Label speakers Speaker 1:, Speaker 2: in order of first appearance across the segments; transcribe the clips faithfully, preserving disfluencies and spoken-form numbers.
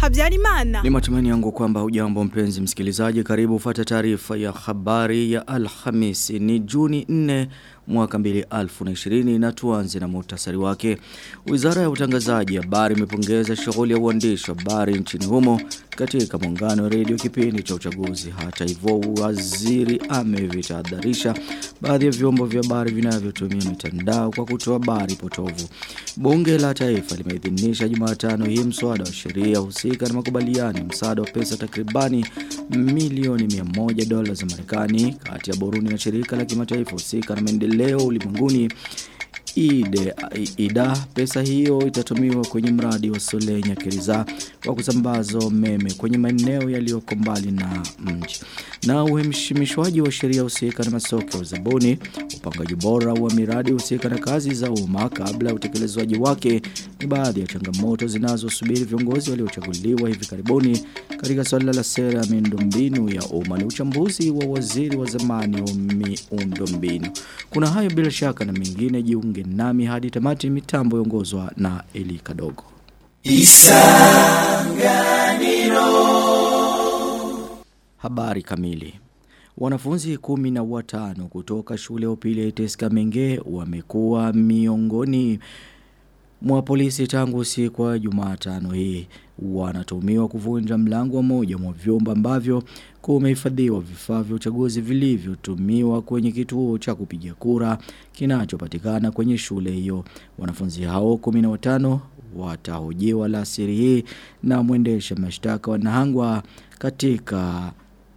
Speaker 1: Habyarimana.
Speaker 2: Ni matumaini yangu kwamba hujambo mpenzi msikilizaji, karibu ufuate taarifa ya habari ya Alhamisi ni Juni nne mwaka mbili elfu na ishirini na tuanze na muhtasari wake. Wizara ya utangazaji ya habari imepongeza shughuli ya uandishi wa habari nchini humo katika muungano wa redio kipindi cha uchaguzi. Hata hivyo waziri amevitahadharisha baadhi ya vyombo vya habari vinavyotumia mitandao kwa kutoa habari potovu. Bunge la Taifa limeidhinisha Jumatano hii mswada wa sheria husika na makubaliano ya msaada wa pesa takribani milioni mia moja dola za Marekani kati ya Burundi na shirika la kimataifa husika na maendeleo ulimwenguni Ide, ida pesa hiyo itatumiwa kwenye mradi wa Solenya Keriza wa kusambaza umeme kwenye maeneo yaliyoko mbali na mji. Na uheshimishwaji wa sheria husika na masoko ya zabuni, upangaji bora wa miradi husika na kazi za umma kabla ya utekelezwaji wake ni baadhi ya changamoto zinazosubiri viongozi waliochaguliwa hivi karibuni katika swala la sera ya miundombinu ya umma. Ni uchambuzi wa waziri wa zamani wa miundombinu. Kuna hayo bila shaka na mengine, jiunge nami hadi tamati. Mitambo iongozwa na Eli Kadogo. Isanganiro. Habari kamili. Wanafunzi kumi na watano kutoka shule ya upili ya Iteska Menge wamekuwa miongoni mwa polisi tangu siku ya Jumatano hii. Wanatumiwa kuvunja mlango mmoja mwa vyumba ambavyo kumehifadhiwa vifaa vya uchaguzi vilivyotumiwa kwenye kituo cha kupiga kura kinachopatikana kwenye shule hiyo. Wanafunzi hao kumi na watano watahojiwa alasiri hii na mwendesha mashtaka wa Nahangwa katika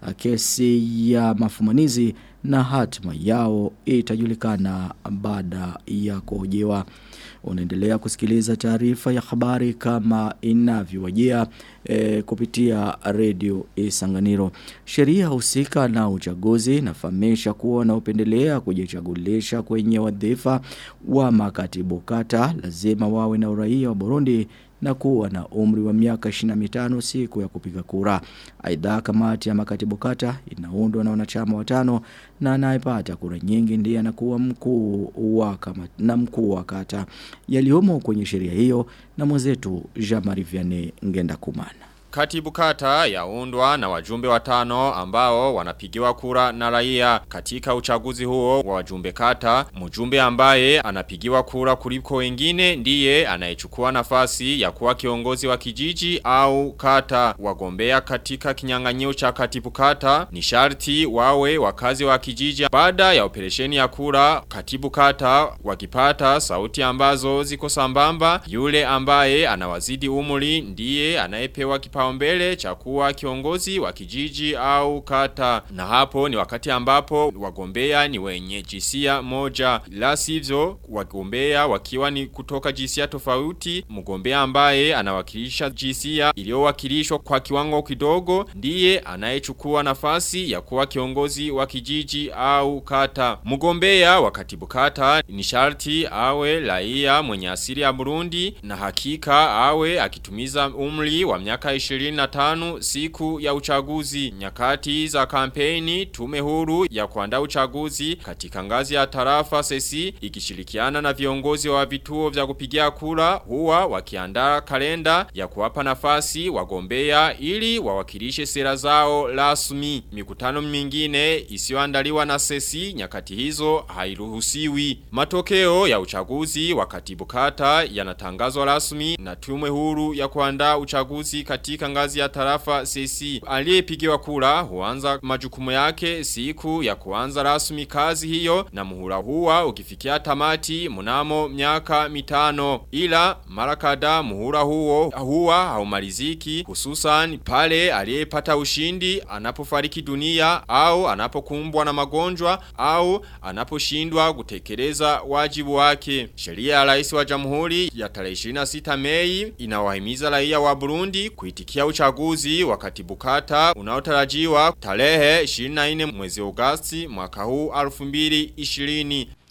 Speaker 2: kesi ya mafumanizi na hatima yao itajulikana baada ya kuhojiwa. Unaendelea kusikiliza taarifa ya habari kama inavyowajia e, kupitia redio Isanganiro. Sheria husika na uchaguzi inafahamisha kuwa na upendelea kujichagulisha kwenye wadhifa wa makatibu kata lazima wawe na uraia wa Burundi na kuwa na umri wa miaka ishirini na mitano siku ya kupiga kura. Aidha, kamati ya makatibu kata inaundwa na wanachama watano na anayepata kura nyingi ndiye anakuwa mkuu wa kama na mkuu wa kata. Yaliomo kwenye sheria hiyo na mwenzetu Jean-Marie Vianney Ngenda Kumana.
Speaker 3: Katibu kata yaundwa na wajumbe watano ambao wanapigiwa kura na raia. Katika uchaguzi huo wa wajumbe kata, mjumbe ambaye anapigiwa kura kuliko wengine ndiye anayechukua nafasi ya kuwa kiongozi wa kijiji au kata. Wagombea katika kinyang'anyiro cha katibu kata ni sharti wawe wakazi wa kijiji. Baada ya operesheni ya kura, katibu kata wakipata sauti ambazo ziko sambamba, yule ambaye anawazidi umri ndiye anayepewa kipa mbele cha kuwa kiongozi wa kijiji au kata. Na hapo ni wakati ambapo wagombea ni wenye jinsia moja, la sivyo wagombea wakiwa ni kutoka jinsia tofauti. Mgombea ambaye anawakilisha jinsia iliyowakilishwa kwa kiwango kidogo ndiye anayechukua nafasi ya kuwa kiongozi wa kijiji au kata. Mgombea wa katibu kata ni sharti awe raia mwenye asili ya Burundi na hakika awe akitumiza umri wa miaka ishirini na tano siku ya uchaguzi. Nyakati za kampeni, tume huru ya kuandaa uchaguzi katika ngazi ya tarafa sesi ikishirikiana na viongozi wa vituo vya kupigia kura huwa wakiandaa kalenda ya kuwapa nafasi wagombea ili wawakilishe sera zao rasmi. Mikutano mingine isiyoandaliwa na sesi nyakati hizo hairuhusiwi. Matokeo ya uchaguzi wa katibu kata yanatangazwa rasmi na tume huru ya kuandaa uchaguzi katika ngazi ya tarafa sesi. Aliyepigiwa kura huanza majukumu yake siku ya kuanza rasmi kazi hiyo na muhula huwa ukifikia tamati mnamo miaka mitano. Ila mara kadhaa muhula huo huwa haumaliziki, hususan pale aliyepata ushindi anapofariki dunia au anapokumbwa na magonjwa au anaposhindwa kutekeleza wajibu wake. Sheria ya Rais wa Jamhuri ya tarehe ishirini na sita Mei inawahimiza raia wa Burundi kuitikia uchaguzi wa katibu kata unaotarajiwa tarehe ishirini na nne mwezi Agosti mwaka huu elfu mbili ishirini.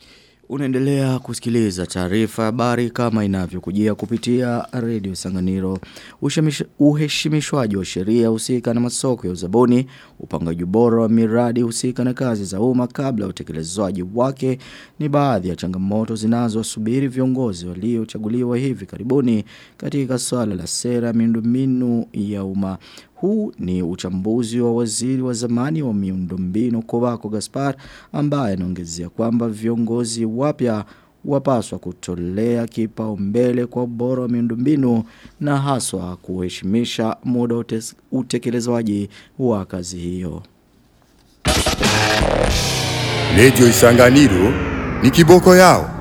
Speaker 2: Unaendelea kusikiliza taarifa habari kama inavyokujia kupitia Radio Sanganiro. Uheshimishwaji wa sheria husika na masoko ya uzabuni, upangaji bora wa miradi husika na kazi za umma kabla ya utekelezwaji wake ni baadhi ya changamoto zinazowasubiri viongozi waliochaguliwa hivi karibuni katika swala la sera miundombinu ya umma. Huu ni uchambuzi wa waziri wa zamani wa miundombinu Kovako Gaspar ambaye anaongezea kwamba viongozi wapya wapaswa kutolea kipaumbele kwa ubora wa miundombinu na haswa kuheshimisha muda utekelezwaji wa kazi hiyo.
Speaker 1: Radio Isanganiro ni kiboko yao.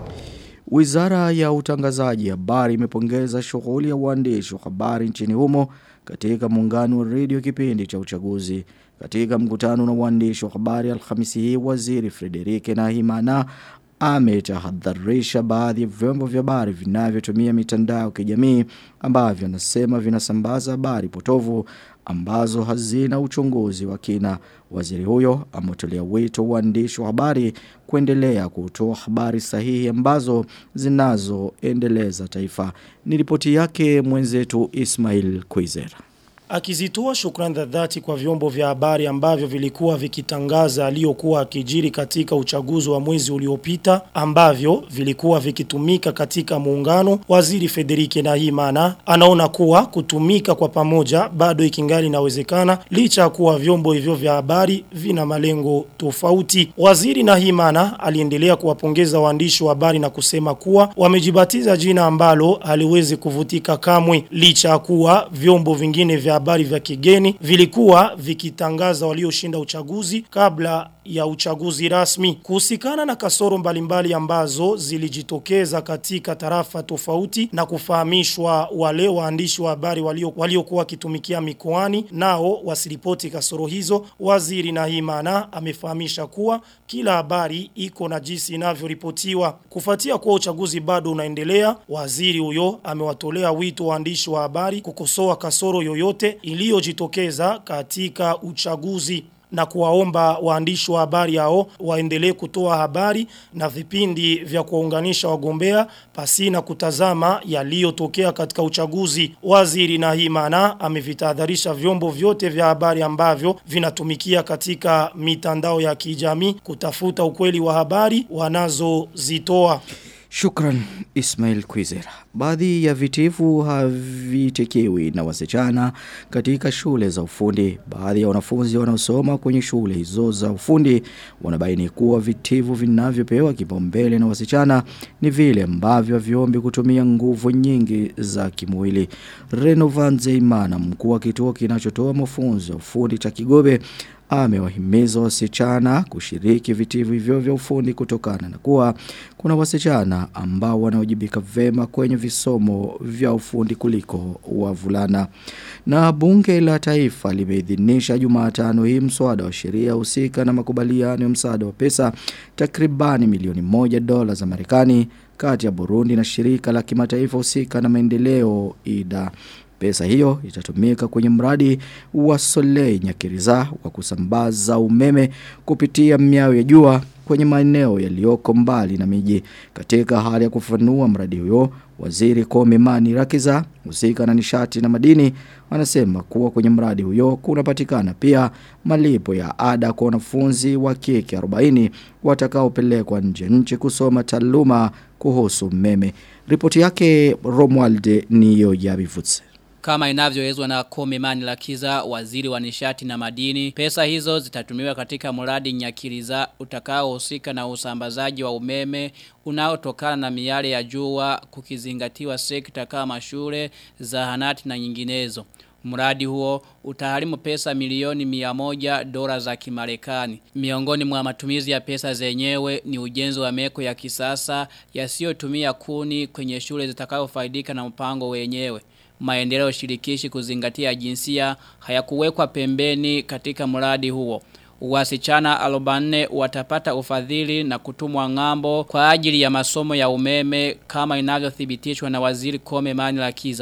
Speaker 2: Wizara ya utangazaji habari imepongeza shughuli ya uandishi wa habari nchini humo katika muungano wa radio kipindi cha uchaguzi. Katika mkutano na waandishi wa habari Alhamisi hii, waziri Frederike Nahimana ametahadharisha baadhi ya vyombo vya habari vinavyotumia mitandao ya kijamii ambavyo anasema vinasambaza habari potovu ambazo hazina uchunguzi wa kina. Waziri huyo ametolea wito waandishi wa habari kuendelea kutoa habari sahihi ambazo zinazoendeleza taifa. Ni ripoti yake mwenzetu Ismail Kwizera.
Speaker 4: Akizitoa shukrani za dhati kwa vyombo vya habari ambavyo vilikuwa vikitangaza aliyokuwa akijiri katika uchaguzi wa mwezi uliopita ambavyo vilikuwa vikitumika katika muungano, waziri Frederike Nahimana anaona kuwa kutumika kwa pamoja bado ikingali inawezekana licha kuwa vyombo hivyo vya habari vina malengo tofauti. Waziri Nahimana aliendelea kuwapongeza waandishi wa habari na kusema kuwa wamejibatiza jina ambalo haliwezi kuvutika kamwe licha kuwa vyombo vingine vya habari vya kigeni vilikuwa vikitangaza walioshinda uchaguzi kabla ya uchaguzi rasmi. Kuhusikana na kasoro mbalimbali ambazo zilijitokeza katika tarafa tofauti na kufahamishwa wale waandishi wa habari walio waliokuwa wakitumikia mikoani nao wasiripoti kasoro hizo, waziri Nahimana amefahamisha kuwa kila habari iko na jinsi inavyoripotiwa. Kufuatia kwa uchaguzi bado unaendelea, waziri huyo amewatolea wito waandishi wa habari kukosoa kasoro yoyote iliyojitokeza katika uchaguzi na kuwaomba waandishi wa habari hao waendelee kutoa habari na vipindi vya kuunganisha wagombea pasina kutazama yaliyotokea katika uchaguzi. Waziri Nahimana amevitahadharisha vyombo vyote vya habari ambavyo vinatumikia katika mitandao ya kijamii kutafuta ukweli wa habari wanazozitoa.
Speaker 2: Shukran Ismail Kwizera. Baadhi ya vitivu havitekewi na wasichana katika shule za ufundi. Baadhi ya wanafunzi wanaosoma kwenye shule hizo za ufundi wanabaini kuwa vitivu vinavyopewa kipaumbele na wasichana ni vile ambavyo viombi kutumia nguvu nyingi za kimwili. Renovan Zeimana, mkuu wa kituo kinachotoa mafunzo ya ufundi cha Kigobe, amewahimiza wasichana kushiriki vitivu hivyo vya ufundi kutokana na kuwa kuna wasichana ambao wanaojibika vema kwenye visomo vya ufundi kuliko wavulana. Na bunge la taifa limeidhinisha Jumatano hii mswada wa sheria husika na makubaliano ya msaada wa pesa takribani milioni moja dola za Marekani kati ya Burundi na shirika la kimataifa husika na maendeleo I D A. Pesa hiyo itatumika kwenye mradi wa Soleil Nyakiriza wa kusambaza umeme kupitia miao ya jua kwenye maeneo yaliyoko mbali na miji. Katika hali ya kufanua mradi huo, waziri Komemani Rakiza husika na nishati na madini anasema kuwa kwenye mradi huo kunapatikana pia malipo ya ada kwa wanafunzi wa kike arobaini watakaopelekwa nje nchi kusoma taaluma kuhusu umeme. Ripoti yake Romualde Niyo Yabivutse.
Speaker 5: Kama inavyoelezwa na Komemani Rakiza, waziri wa nishati na madini, pesa hizo zitatumiwa katika mradi Nyakiriza utakaohusika na usambazaji wa umeme unaotokana na miale ya jua kukizingatiwa sekta kama shule, zahanati na nyinginezo. Mradi huo utaharimu pesa milioni mia moja dola za Kimarekani. Miongoni mwa matumizi ya pesa zenyewe ni ujenzi wa meko ya kisasa yasiyotumia kuni kwenye shule zitakazofaidika na mpango wenyewe. Maendeleo shirikishi kuzingatia jinsia hayakuwekwa pembeni katika mradi huo. Wasichana arobaini watapata ufadhili na kutumwa ngambo kwa ajili ya masomo ya umeme kama inavyothibitishwa na waziri Komemani Rakiza.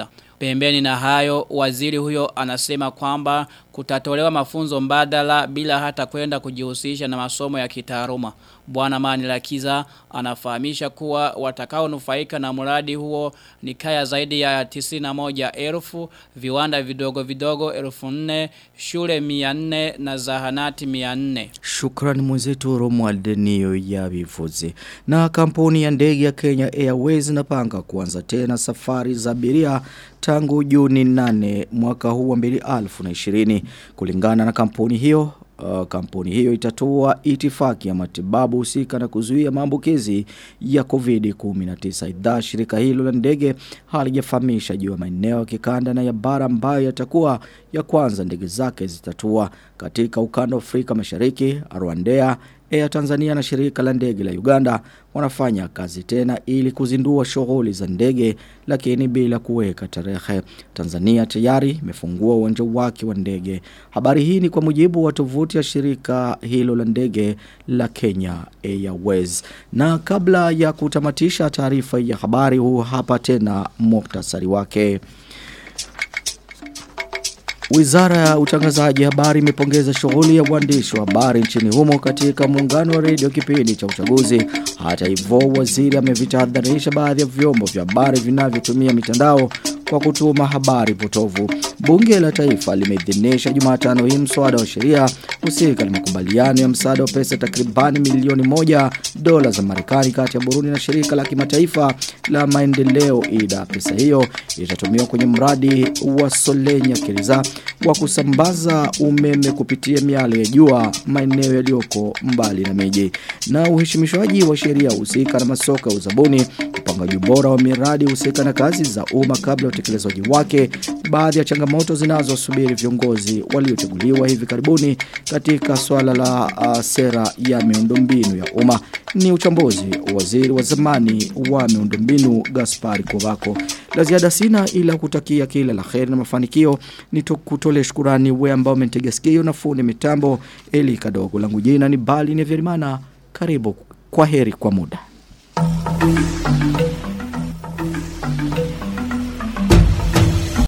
Speaker 5: Pembeni na hayo, waziri huyo anasema kwamba kutatolewa mafunzo mbadala bila hata kwenda kujihusisha na masomo ya kitaaluma. Bwana Manilakiza anafahamisha kuwa watakao nufaika na mradi huo ni kaya zaidi ya tisini na moja elfu, viwanda vidogo vidogo elfu nne, shule mia nne na zahanati mia nne.
Speaker 2: Shukrani mwenzetu Romuald Niyo ya Bivuzi. Na kampuni ya ndege ya Kenya Airways inapanga kuanza tena safari za abiria tangu Juni nane mwaka huu wa mbili elfu na ishirini. Kulingana na kampuni hiyo, Uh, kampuni hiyo itatoa itifaki ya matibabu husika na kuzuia maambukizi ya covid kumi na tisa. Idhaa shirika hilo la ndege halijafahamisha juu ya maeneo ya kikanda na ya bara ambayo yatakuwa ya kwanza ndege zake zitatua katika ukanda wa Afrika Mashariki. Rwanda, Air Tanzania na shirika la ndege la Uganda wanafanya kazi tena ili kuzindua shughuli za ndege lakini bila kuweka tarehe. Tanzania tayari imefungua uwanja wake wa ndege. Habari hii ni kwa mujibu wa tovuti ya shirika hilo la ndege la Kenya Airways. Na kabla ya kutamatisha taarifa ya habari, huu hapa tena muhtasari wake. Wizara ya utangazaji habari imepongeza shughuli ya uandishi wa habari nchini humo katika muungano wa redio kipindi cha uchaguzi. Hata hivyo, waziri amevitahadharisha baadhi ya vyombo vya habari vinavyotumia mitandao kwa kutuma habari potovu. Bunge la Taifa limeidhinisha Jumatano hii mswada wa sheria husika na makubaliano ya msaada wa pesa takribani milioni moja dola za Marekani kati ya Burundi na shirika la kimataifa la maendeleo I D A. Pesa hiyo itatumiwa kwenye mradi wa Solenya Kiriza wa kusambaza umeme kupitia miale ya jua maeneo yaliyoko mbali na miji. Na uheshimishwaji wa sheria husika na masoko ya uzabuni, upangaji bora wa miradi husika na kazi za umma kabla ya utekelezaji wake, baadhi ya changamoto zinazosubiri viongozi waliochaguliwa hivi karibuni katika swala la uh, sera ya miundombinu ya umma. Ni uchambuzi waziri wa zamani wa miundombinu Gaspari Kovako. La ziada sina ila kutakia kila la kheri na mafanikio. Ni kutole shukurani we ambao umetega sikio na fundi mitambo Eli Kadogo. Langu jina ni Bali Neverimana. Karibu, kwa heri kwa muda.